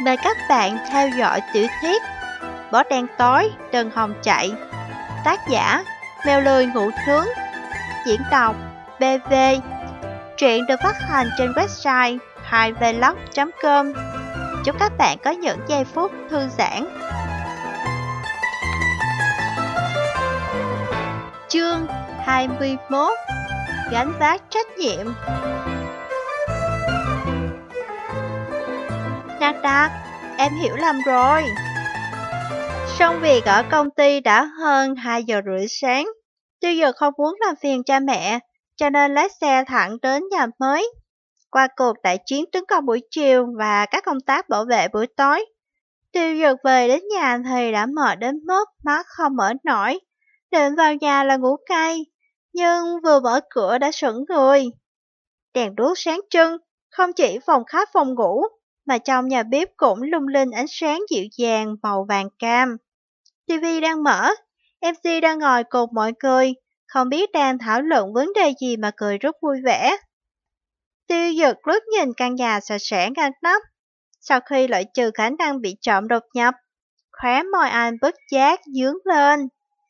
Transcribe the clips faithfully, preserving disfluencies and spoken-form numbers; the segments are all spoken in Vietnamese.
Mời các bạn theo dõi tiểu thuyết Bó đen tối, Đừng hòng chạy. Tác giả Mèo lười ngủ nướng. Diễn đọc bê vê. Truyện được phát hành trên website hai vlog chấm com. Chúc các bạn có những giây phút thư giãn. Chương hai mươi mốt. Gánh vác trách nhiệm. Đạt Đạt, em hiểu lầm rồi. Xong việc ở công ty đã hơn hai giờ rưỡi sáng. Tiêu Dực không muốn làm phiền cha mẹ, cho nên lái xe thẳng đến nhà mới. Qua cuộc đại chiến tấn công buổi chiều và các công tác bảo vệ buổi tối, Tiêu Dực về đến nhà thì đã mệt đến mức mắt không mở nổi. Định vào nhà là ngủ cay, nhưng vừa mở cửa đã sững người. Đèn đuốc sáng trưng, không chỉ phòng khách phòng ngủ, mà trong nhà bếp cũng lung linh ánh sáng dịu dàng màu vàng cam. ti vi đang mở, em xê đang ngồi cùng mọi người, không biết đang thảo luận vấn đề gì mà cười rất vui vẻ. Tiêu Dực lướt nhìn căn nhà sạch sẽ ngăn nắp. Sau khi loại trừ khả năng bị trộm đột nhập, khóe môi anh bất giác nhướng lên.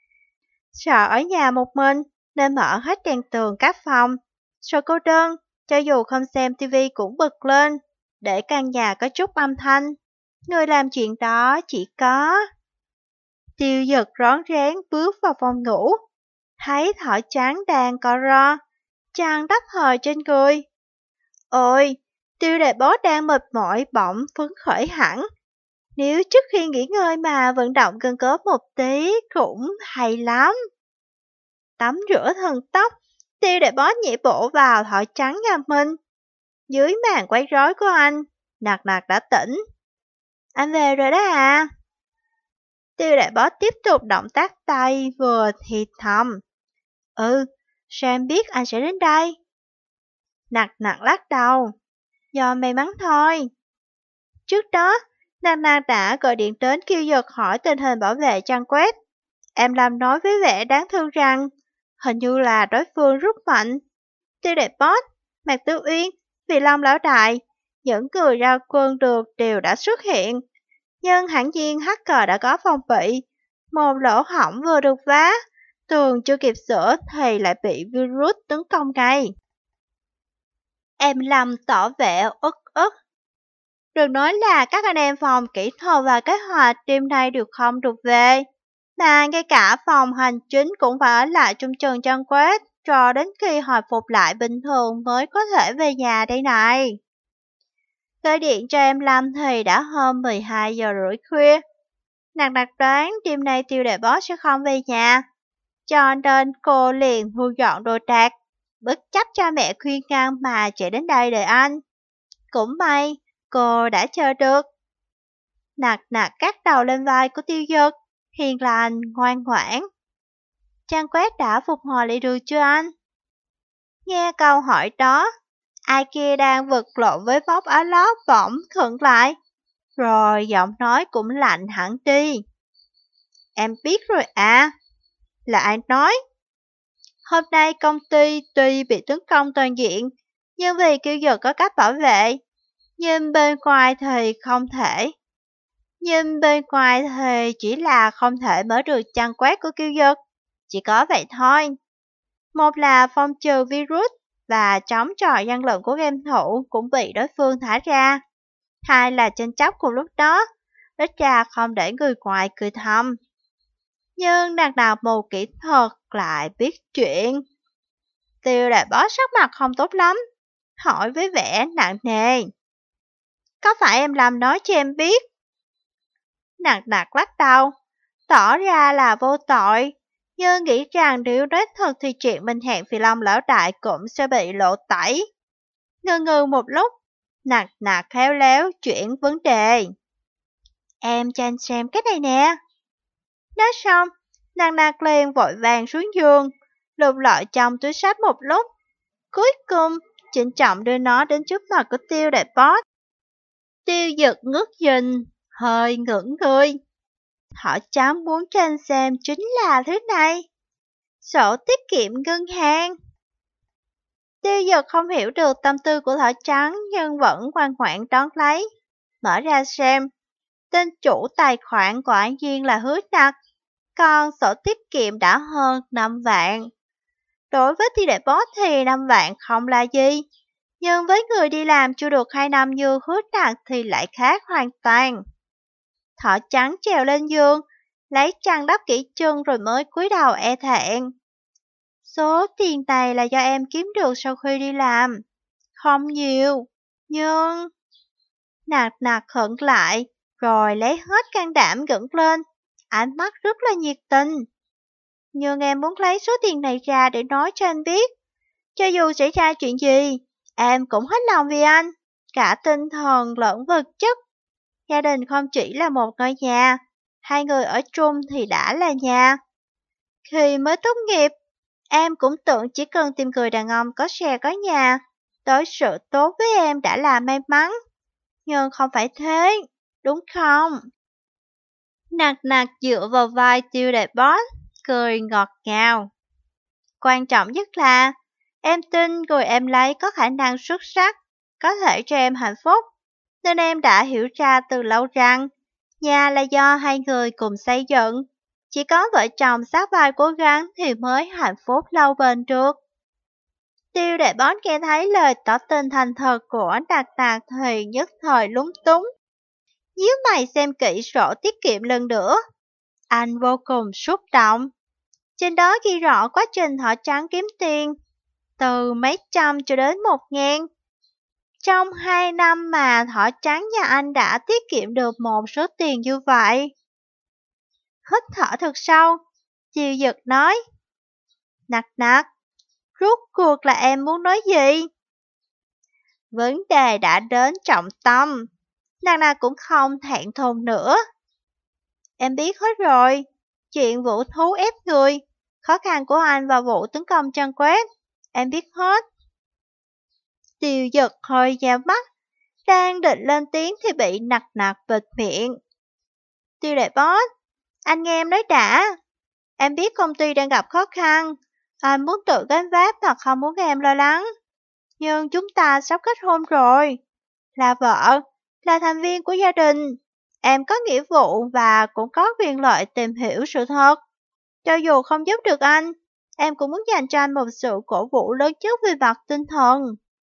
Sợ ở nhà một mình nên mở hết đèn tường các phòng. Sợ cô đơn, cho dù không xem ti vi cũng bật lên, để căn nhà có chút âm thanh. Người làm chuyện đó chỉ có... Tiêu Dực rón rén bước vào phòng ngủ, thấy thỏ trắng đang co ro, chăn đắp hờ trên người. Ôi, Tiêu đại bó đang mệt mỏi bỗng phấn khởi hẳn. Nếu trước khi nghỉ ngơi mà vận động gần cớ một tí cũng hay lắm. Tắm rửa thần tóc, Tiêu đại bó nhảy bộ vào thỏ trắng nhà mình. Dưới màn quấy rối của anh, Nạc Nạc đã tỉnh. Anh về rồi đó à? Tiêu đại bó tiếp tục động tác tay vừa thì thầm. Ừ, sao em biết anh sẽ đến đây? Nạc Nạc lắc đầu. Do may mắn thôi. Trước đó, Nạc Nạc đã gọi điện đến kêu Dực hỏi tình hình bảo vệ trang web. Em làm nói với vẻ đáng thương rằng, hình như là đối phương rất mạnh. Tiêu đại boss, Mạc Tư Uyên, Vì Long lão đại, những người ra quân được đều đã xuất hiện. Nhưng hãng nhiên hacker đã có phòng bị. Một lỗ hổng vừa được vá, tường chưa kịp sửa thì lại bị virus tấn công ngay. Em Lâm tỏ vẻ uất ức. Đừng nói là các anh em phòng kỹ thuật và kế hoạch đêm nay đều không được về, mà ngay cả phòng hành chính cũng phải ở lại trong trường trang web cho đến khi hồi phục lại bình thường mới có thể về nhà đây này. Gọi điện cho em Lâm thì đã hơn mười hai giờ rưỡi khuya. Nạc Nạc đoán đêm nay Tiêu đại boss sẽ không về nhà, cho nên cô liền thu dọn đồ đạc, bất chấp cha mẹ khuyên ngăn mà chạy đến đây đợi anh. Cũng may, cô đã chờ được. Nạc Nạc cắt đầu lên vai của Tiêu Dực, hiền lành, ngoan ngoãn. Trang web đã phục hồi lại được chưa anh? Nghe câu hỏi đó, ai kia đang vật lộn với vóc áo lót bỗng khựng lại, rồi giọng nói cũng lạnh hẳn đi. Em biết rồi à? Là ai nói? Hôm nay công ty tuy bị tấn công toàn diện, nhưng vì kêu Dực có cách bảo vệ, nhưng bên ngoài thì không thể. Nhưng bên ngoài thì chỉ là không thể mở được trang web của Kiêu Dực, chỉ có vậy thôi. Một là phòng trừ virus và chống chọi gian lận của game thủ cũng bị đối phương thả ra. Hai là tranh chấp cùng lúc đó, ít ra không để người ngoài cười thầm. Nhưng đàn đạo mù kỹ thuật lại biết chuyện. Tiêu đại boss sắc mặt không tốt lắm, hỏi với vẻ nặng nề. Có phải em làm nói cho em biết? Nặng nặc lắc đầu, tỏ ra là vô tội, nhưng nghĩ rằng nếu nói thật thì chuyện mình hẹn Phi Long lão đại cũng sẽ bị lộ tẩy. Ngơ ngơ một lúc, nặng nặc khéo léo chuyển vấn đề. Em cho anh xem cái này nè. Nói xong, nặng nặc liền vội vàng xuống giường, lục lọi trong túi sách một lúc. Cuối cùng, trịnh trọng đưa nó đến trước mặt của Tiêu đại boss. Tiêu Dực ngước nhìn, hơi ngưỡng người. Họ cháu muốn cho anh xem chính là thứ này. Sổ tiết kiệm ngân hàng. Tiêu Dực không hiểu được tâm tư của thỏ trắng nhưng vẫn ngoan ngoãn đón lấy. mở ra xem. Tên chủ tài khoản quả nhiên là Hứa Nặc, còn sổ tiết kiệm đã hơn năm vạn. Đối với Tiêu Đại Boss thì năm vạn không là gì, nhưng với người đi làm chưa được hai năm như Hứa Nặc thì lại khác hoàn toàn. Thỏ trắng trèo lên giường, lấy chăn đắp kỹ chân rồi mới cúi đầu e thẹn. Số tiền này là do em kiếm được sau khi đi làm. Không nhiều, nhưng... Nặc nặc khẩn lại, rồi lấy hết can đảm ngẩng lên, ánh mắt rất là nhiệt tình. Nhưng em muốn lấy số tiền này ra để nói cho anh biết. Cho dù xảy ra chuyện gì, em cũng hết lòng vì anh, cả tinh thần lẫn vật chất. Gia đình không chỉ là một ngôi nhà, hai người ở chung thì đã là nhà. Khi mới tốt nghiệp, em cũng tưởng chỉ cần tìm người đàn ông có xe có nhà, đối xử tốt với em đã là may mắn. Nhưng không phải thế, đúng không? Nặc nặc dựa vào vai Tiêu Đại Boss, cười ngọt ngào. Quan trọng nhất là, em tin người em lấy có khả năng xuất sắc, có thể cho em hạnh phúc. Nên em đã hiểu ra từ lâu rằng, nhà là do hai người cùng xây dựng. Chỉ có vợ chồng sát vai cố gắng thì mới hạnh phúc lâu bền được. Tiêu Đại Boss nghe thấy lời tỏ tình thành thật của Nặc Nặc thì nhất thời lúng túng. Nhíu mày xem kỹ sổ tiết kiệm lần nữa. Anh vô cùng xúc động. Trên đó ghi rõ quá trình Thỏ Trắng kiếm tiền, từ mấy trăm cho đến một ngàn. Trong hai năm mà Thỏ Trắng nhà anh đã tiết kiệm được một số tiền như vậy. Hít thở thật sâu, Chiêu Dực nói. Nặc nặc, rốt cuộc là em muốn nói gì? Vấn đề đã đến trọng tâm, Nặc nặc cũng không thẹn thùng nữa. Em biết hết rồi, chuyện vụ thú ép người, khó khăn của anh vào vụ tấn công trang web, em biết hết. Tiêu Dực hơi nheo mắt, đang định lên tiếng thì bị Nặc nặc bịt miệng. Tiêu Đại Boss, anh nghe em nói đã. Em biết công ty đang gặp khó khăn, anh muốn tự gánh vác mà không muốn em lo lắng. Nhưng chúng ta sắp kết hôn rồi, là vợ, là thành viên của gia đình. Em có nghĩa vụ và cũng có quyền lợi tìm hiểu sự thật. Cho dù không giúp được anh, em cũng muốn dành cho anh một sự cổ vũ lớn nhất về mặt tinh thần.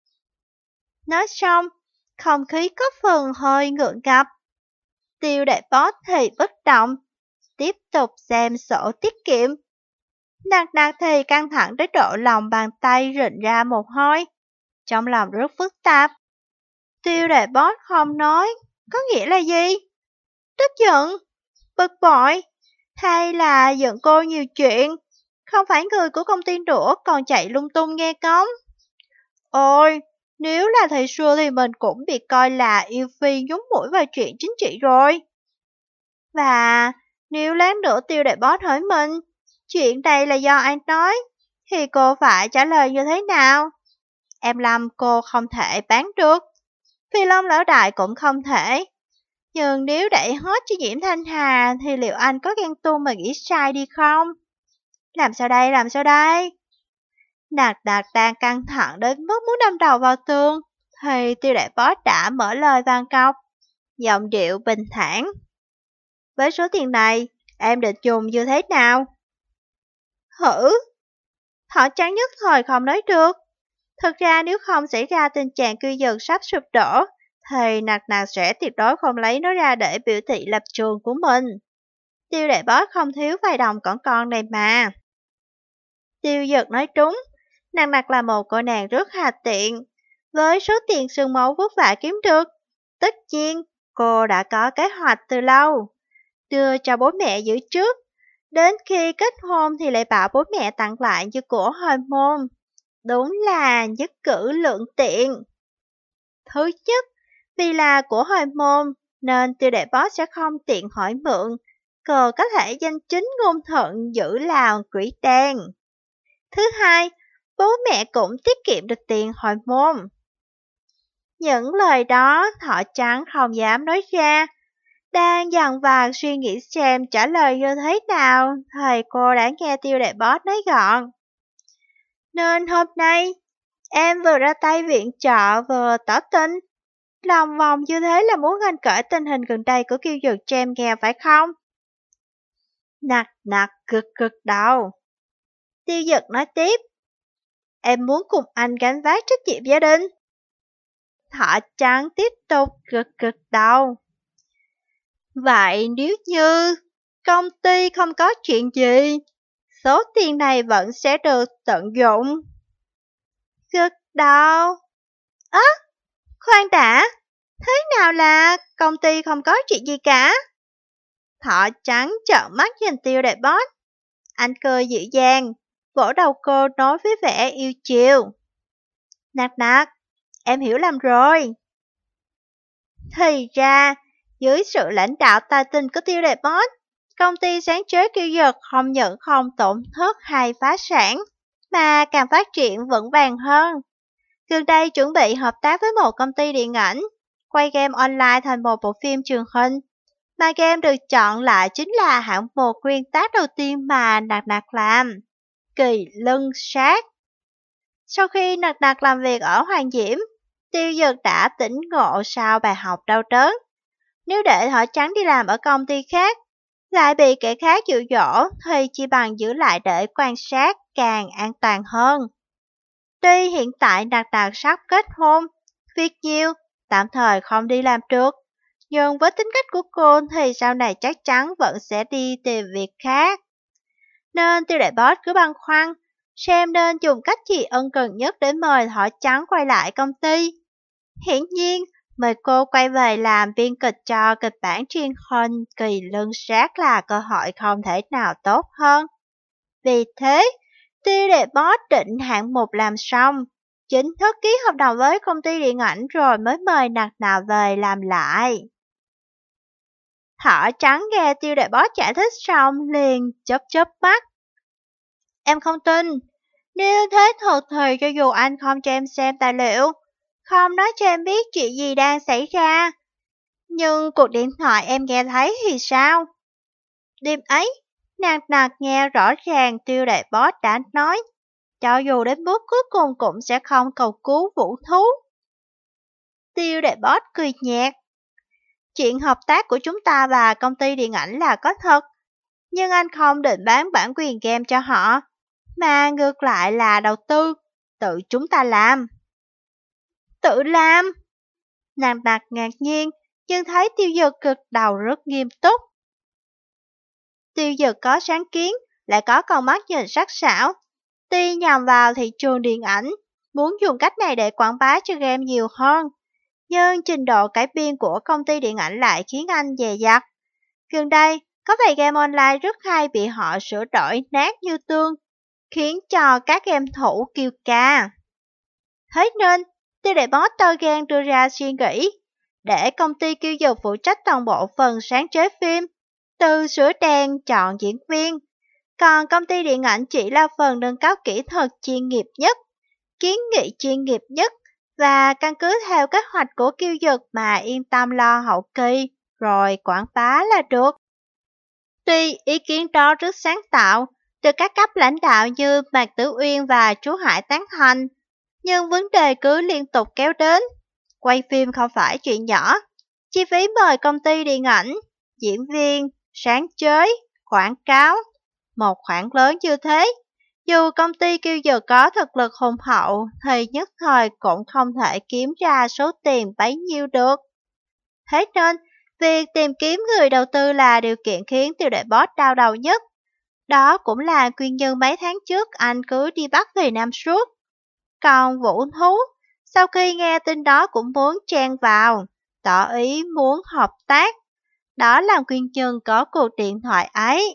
Nói xong, không khí có phần hơi ngượng ngập. Tiêu Đại Boss thì bất động, tiếp tục xem sổ tiết kiệm. Nặc nặc thì căng thẳng đến độ lòng bàn tay rịn ra một hoi, trong lòng rất phức tạp. Tiêu Đại Boss không nói, có nghĩa là gì? Tức giận, bực bội, hay là giận cô nhiều chuyện, không phải người của công ty nữa còn chạy lung tung nghe ngóng. Ôi, nếu là thời xưa thì mình cũng bị coi là yêu phi nhúng mũi vào chuyện chính trị rồi. Và nếu lát nữa Tiêu Đại Boss hỏi mình, chuyện này là do anh nói, thì cô phải trả lời như thế nào? Em Lâm cô không thể bán được, Phi Long Lão Đại cũng không thể. Nhưng nếu đẩy hết cho Diễm Thanh Hà thì liệu anh có ghen tuông mà nghĩ sai đi không? Làm sao đây, làm sao đây? Nặc Nặc đang căng thẳng đến mức muốn đâm đầu vào tường, thì Tiêu Đại Boss đã mở lời vang cọc, giọng điệu bình thản. Với số tiền này, em định dùng như thế nào? Hử? Thỏ Trắng nhất thời không nói được. Thực ra nếu không xảy ra tình trạng cư dân sắp sụp đổ, thì Nặc Nặc sẽ tuyệt đối không lấy nó ra để biểu thị lập trường của mình. Tiêu Đại Boss không thiếu vài đồng cỏn con này mà. Tiêu Dực nói trúng, Nặc Nặc là một cô nàng rất hà tiện. Với số tiền xương máu vất vả kiếm được, tất nhiên cô đã có kế hoạch từ lâu. Đưa cho bố mẹ giữ trước, đến khi kết hôn thì lại bảo bố mẹ tặng lại như của hồi môn. Đúng là nhất cử lượng tiện. Thứ nhất, vì là của hồi môn, nên Tiêu Đại Boss sẽ không tiện hỏi mượn, cờ có thể danh chính ngôn thuận giữ lào quỷ đen. Thứ hai, bố mẹ cũng tiết kiệm được tiền hồi môn. Những lời đó Thỏ Trắng không dám nói ra. Đang dằn vặt suy nghĩ xem trả lời như thế nào, thầy cô đã nghe Tiêu Đại Boss nói gọn. Nên hôm nay, em vừa ra tay viện trợ vừa tỏ tình. lòng vòng như thế là muốn anh kể tình hình gần đây của Kiêu Dược cho em nghe phải không? Nặc nặc cực cực đầu. Tiêu Dực nói tiếp. Em muốn cùng anh gánh vác trách nhiệm gia đình. Thỏ trắng tiếp tục cực cực đầu. Vậy nếu như công ty không có chuyện gì, số tiền này vẫn sẽ được tận dụng. Cực đầu. Ơ, khoan đã, thế nào là công ty không có chuyện gì cả? Thỏ trắng trợn mắt nhìn Tiêu Đại Boss. Anh cười dịu dàng, vỗ đầu cô nói với vẻ yêu chiều. Nặc nặc, em hiểu lầm rồi. Thì ra, dưới sự lãnh đạo tài tình của Tiêu Đại Boss, công ty sáng chế Kiêu Dực không những không tổn thất hay phá sản, mà càng phát triển vững vàng hơn. Gần đây chuẩn bị hợp tác với một công ty điện ảnh, quay game online thành một bộ phim truyền hình. Mà game được chọn lại chính là hạng mục nguyên tác đầu tiên mà Nặc Nặc làm, Kỳ Lân Sát. Sau khi Nặc Nặc làm việc ở Hoàng Diễm, Tiêu Dực đã tỉnh ngộ sau bài học đau đớn. Nếu để Thỏ Trắng đi làm ở công ty khác, lại bị kẻ khác dụ dỗ thì chỉ bằng giữ lại để quan sát càng an toàn hơn. Tuy hiện tại Nặc Nặc sắp kết hôn, việc nhiều, tạm thời không đi làm được, nhưng với tính cách của cô thì sau này chắc chắn vẫn sẽ đi tìm việc khác. Nên Tiêu Đại Boss cứ băn khoăn, xem nên dùng cách gì ân cần nhất để mời Thỏ Trắng quay lại công ty. Hiển nhiên, mời cô quay về làm biên kịch cho kịch bản truyền hình Kỳ Lân Sát là cơ hội không thể nào tốt hơn. Vì thế, Tiêu Đại Boss định hạng mục làm xong, chính thức ký hợp đồng với công ty điện ảnh rồi mới mời Nặc Nặc về làm lại. Thỏ Trắng nghe Tiêu Đại Boss giải thích xong liền chớp chớp mắt. Em không tin, nếu thế thật thì cho dù anh không cho em xem tài liệu, không nói cho em biết chuyện gì đang xảy ra, nhưng cuộc điện thoại em nghe thấy thì sao? Đêm ấy, Nặc Nặc nghe rõ ràng Tiêu Đại Boss đã nói, cho dù đến bước cuối cùng cũng sẽ không cầu cứu Vũ Thú. Tiêu Đại Boss cười nhạt. Chuyện hợp tác của chúng ta và công ty điện ảnh là có thật, nhưng anh không định bán bản quyền game cho họ, mà ngược lại là đầu tư, tự chúng ta làm. Tự làm? Nặc Nặc ngạc nhiên, nhưng thấy Tiêu Dực cực đầu rất nghiêm túc. Tiêu Dực có sáng kiến, lại có con mắt nhìn sắc sảo. Tuy nhằm vào thị trường điện ảnh, muốn dùng cách này để quảng bá cho game nhiều hơn, nhưng trình độ cải biên của công ty điện ảnh lại khiến anh dè dặt. Gần đây, có vài game online rất hay bị họ sửa đổi nát như tương, khiến cho các game thủ kêu ca. Thế nên, Tiêu Đại Boss to gan đưa ra suy nghĩ, để công ty Kiêu Dực phụ trách toàn bộ phần sáng chế phim, từ sửa đèn chọn diễn viên, còn công ty điện ảnh chỉ là phần nâng cấp kỹ thuật chuyên nghiệp nhất, kiến nghị chuyên nghiệp nhất, và căn cứ theo kế hoạch của Kiêu Dực mà yên tâm lo hậu kỳ, rồi quảng bá là được. Tuy ý kiến đó rất sáng tạo, từ các cấp lãnh đạo như Mạc Tử Uyên và chú Hải tán thành, nhưng vấn đề cứ liên tục kéo đến. Quay phim không phải chuyện nhỏ, chi phí mời công ty điện ảnh, diễn viên, sáng chế, quảng cáo, một khoản lớn như thế. Dù công ty Kiêu Dực có thực lực hùng hậu thì nhất thời cũng không thể kiếm ra số tiền bấy nhiêu được. Thế nên, việc tìm kiếm người đầu tư là điều kiện khiến Tiêu Đại Boss đau đầu nhất. Đó cũng là nguyên nhân mấy tháng trước anh cứ đi bắt về Nam suốt. Còn Vũ Thú, sau khi nghe tin đó cũng muốn chen vào, tỏ ý muốn hợp tác. Đó là nguyên nhân có cuộc điện thoại ấy.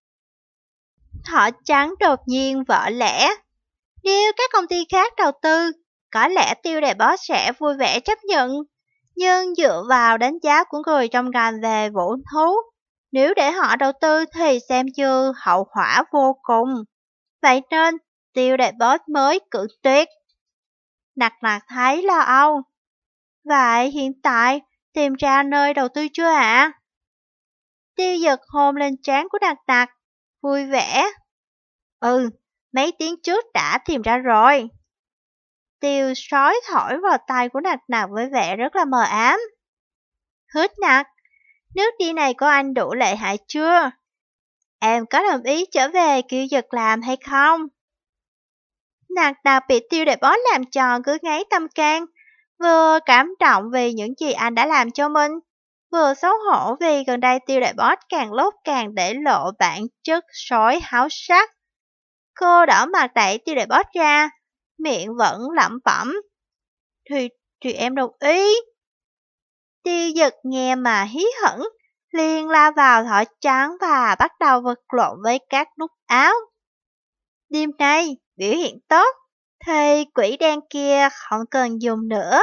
Thỏ Trắng đột nhiên vỡ lẽ. Nếu các công ty khác đầu tư, có lẽ Tiêu Đại Boss sẽ vui vẻ chấp nhận. Nhưng dựa vào đánh giá của người trong ngành về Vũ Thú, nếu để họ đầu tư thì xem như hậu hỏa vô cùng. Vậy nên, Tiêu Đại Boss mới cự tuyệt. Nặc Nặc thấy lo âu. Vậy hiện tại, tìm ra nơi đầu tư chưa ạ? Tiêu Dực hôn lên trán của Nặc Nặc, vui vẻ. Ừ, mấy tiếng trước đã tìm ra rồi. tiêu sói thổi vào tay của Nặc Nặc với vẻ rất là mờ ám. Hít Nặc, nước đi này của anh đủ lợi hại chưa? Em có đồng ý trở về kêu giật làm hay không? Nặc Nặc bị Tiêu Đại Boss làm tròn cứ ngáy tâm can, vừa cảm động vì những gì anh đã làm cho mình, vừa xấu hổ vì gần đây Tiêu Đại Boss càng lúc càng để lộ bản chất sói háo sắc. Cô đỏ mặt đẩy Tiêu Đại Boss ra, miệng vẫn lẩm bẩm. Thì, thì em đồng ý. Tiêu Dực nghe mà hí hửng, liền la vào thỏi trắng và bắt đầu vật lộn với các nút áo. Đêm nay, biểu hiện tốt, thì quỷ đen kia không cần dùng nữa.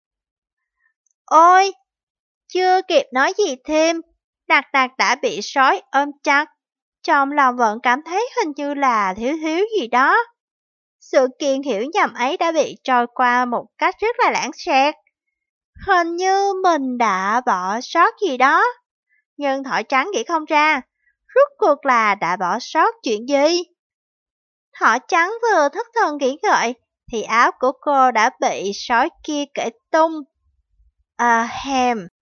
Ôi, chưa kịp nói gì thêm, Nặc Nặc đã bị sói ôm chặt. Trong lòng vẫn cảm thấy hình như là thiếu thiếu gì đó. Sự kiện hiểu nhầm ấy đã bị trôi qua một cách rất là lãng xẹt. Hình như mình đã bỏ sót gì đó. Nhưng thỏi trắng nghĩ không ra, rốt cuộc là đã bỏ sót chuyện gì? Thỏ trắng vừa thất thần nghĩ ngợi, thì áo của cô đã bị sói kia cởi tung. À hèm,